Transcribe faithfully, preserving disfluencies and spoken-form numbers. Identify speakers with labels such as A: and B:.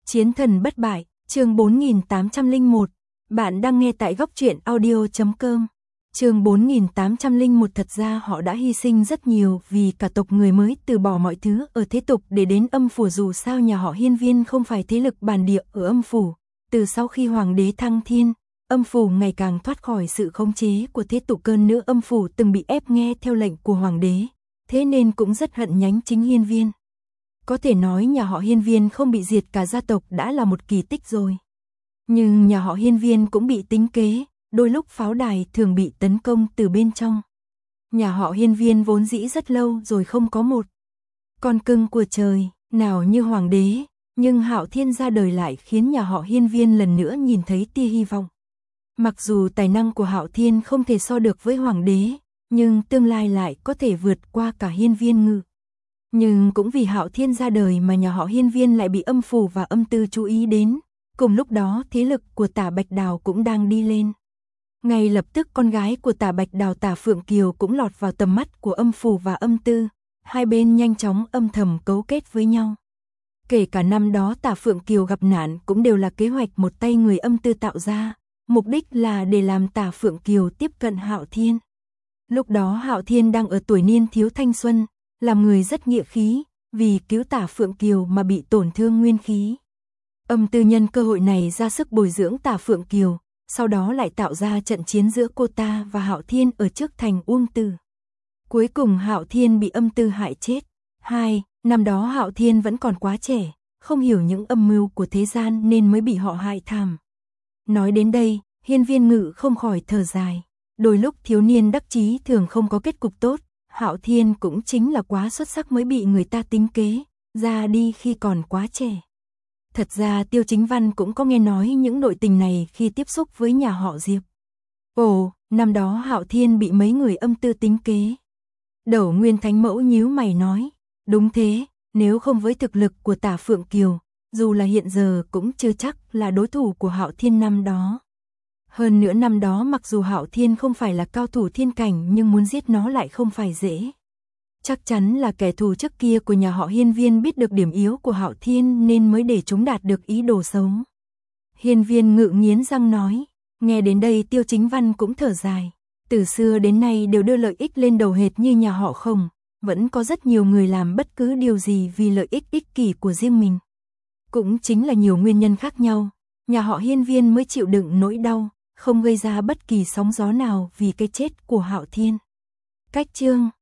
A: Chiến thần bất bại, chương bốn nghìn tám trăm lẻ một. Bạn đang nghe tại góc truyện audio chấm com. Chương bốn nghìn tám trăm lẻ một. Thật ra họ đã hy sinh rất nhiều vì cả tộc người mới từ bỏ mọi thứ ở thế tục để đến âm phủ. Dù sao nhà họ Hiên Viên không phải thế lực bản địa ở âm phủ. Từ sau khi hoàng đế thăng thiên, âm phủ ngày càng thoát khỏi sự khống chế của thế tục. Cơn nữa âm phủ từng bị ép nghe theo lệnh của hoàng đế, thế nên cũng rất hận nhánh chính Hiên Viên. Có thể nói nhà họ Hiên Viên không bị diệt cả gia tộc đã là một kỳ tích rồi. Nhưng nhà họ Hiên Viên cũng bị tính kế, đôi lúc pháo đài thường bị tấn công từ bên trong. Nhà họ Hiên Viên vốn dĩ rất lâu rồi không có một con cưng của trời nào như hoàng đế, nhưng Hạo Thiên ra đời lại khiến nhà họ Hiên Viên lần nữa nhìn thấy tia hy vọng. Mặc dù tài năng của Hạo Thiên không thể so được với hoàng đế, nhưng tương lai lại có thể vượt qua cả Hiên Viên Ngự. Nhưng cũng vì Hạo Thiên ra đời mà nhà họ Hiên Viên lại bị âm phủ và âm tư chú ý đến. Cùng lúc đó thế lực của Tả Bạch Đào cũng đang đi lên. Ngay lập tức con gái của Tả Bạch Đào, Tả Phượng Kiều, cũng lọt vào tầm mắt của âm phủ và âm tư. Hai bên nhanh chóng âm thầm cấu kết với nhau. Kể cả năm đó Tả Phượng Kiều gặp nạn cũng đều là kế hoạch một tay người âm tư tạo ra. Mục đích là để làm Tả Phượng Kiều tiếp cận Hạo Thiên. Lúc đó Hạo Thiên đang ở tuổi niên thiếu thanh xuân, làm người rất nghĩa khí, vì cứu Tả Phượng Kiều mà bị tổn thương nguyên khí. Âm tư nhân cơ hội này ra sức bồi dưỡng Tả Phượng Kiều, sau đó lại tạo ra trận chiến giữa cô ta và Hạo Thiên ở trước thành Uông Tử. Cuối cùng Hạo Thiên bị âm tư hại chết. Hai, năm đó Hạo Thiên vẫn còn quá trẻ, không hiểu những âm mưu của thế gian nên mới bị họ hại thảm. Nói đến đây, Hiên Viên Ngự không khỏi thở dài. Đôi lúc thiếu niên đắc chí thường không có kết cục tốt. Hạo Thiên cũng chính là quá xuất sắc mới bị người ta tính kế, ra đi khi còn quá trẻ. Thật ra Tiêu Chính Văn cũng có nghe nói những nội tình này khi tiếp xúc với nhà họ Diệp. Ồ, năm đó Hạo Thiên bị mấy người âm tư tính kế. Đẩu Nguyên Thánh Mẫu nhíu mày nói, đúng thế, nếu không với thực lực của Tả Phượng Kiều, dù là hiện giờ cũng chưa chắc là đối thủ của Hạo Thiên năm đó. Hơn nữa năm đó mặc dù Hạo Thiên không phải là cao thủ thiên cảnh nhưng muốn giết nó lại không phải dễ. Chắc chắn là kẻ thù trước kia của nhà họ Hiên Viên biết được điểm yếu của Hạo Thiên nên mới để chúng đạt được ý đồ xấu. Hiên Viên Ngự nghiến răng nói, nghe đến đây Tiêu Chính Văn cũng thở dài. Từ xưa đến nay đều đưa lợi ích lên đầu hệt như nhà họ Khổng, vẫn có rất nhiều người làm bất cứ điều gì vì lợi ích ích kỷ của riêng mình. Cũng chính là nhiều nguyên nhân khác nhau, nhà họ Hiên Viên mới chịu đựng nỗi đau, không gây ra bất kỳ sóng gió nào vì cái chết của Hạo Thiên. Cách chương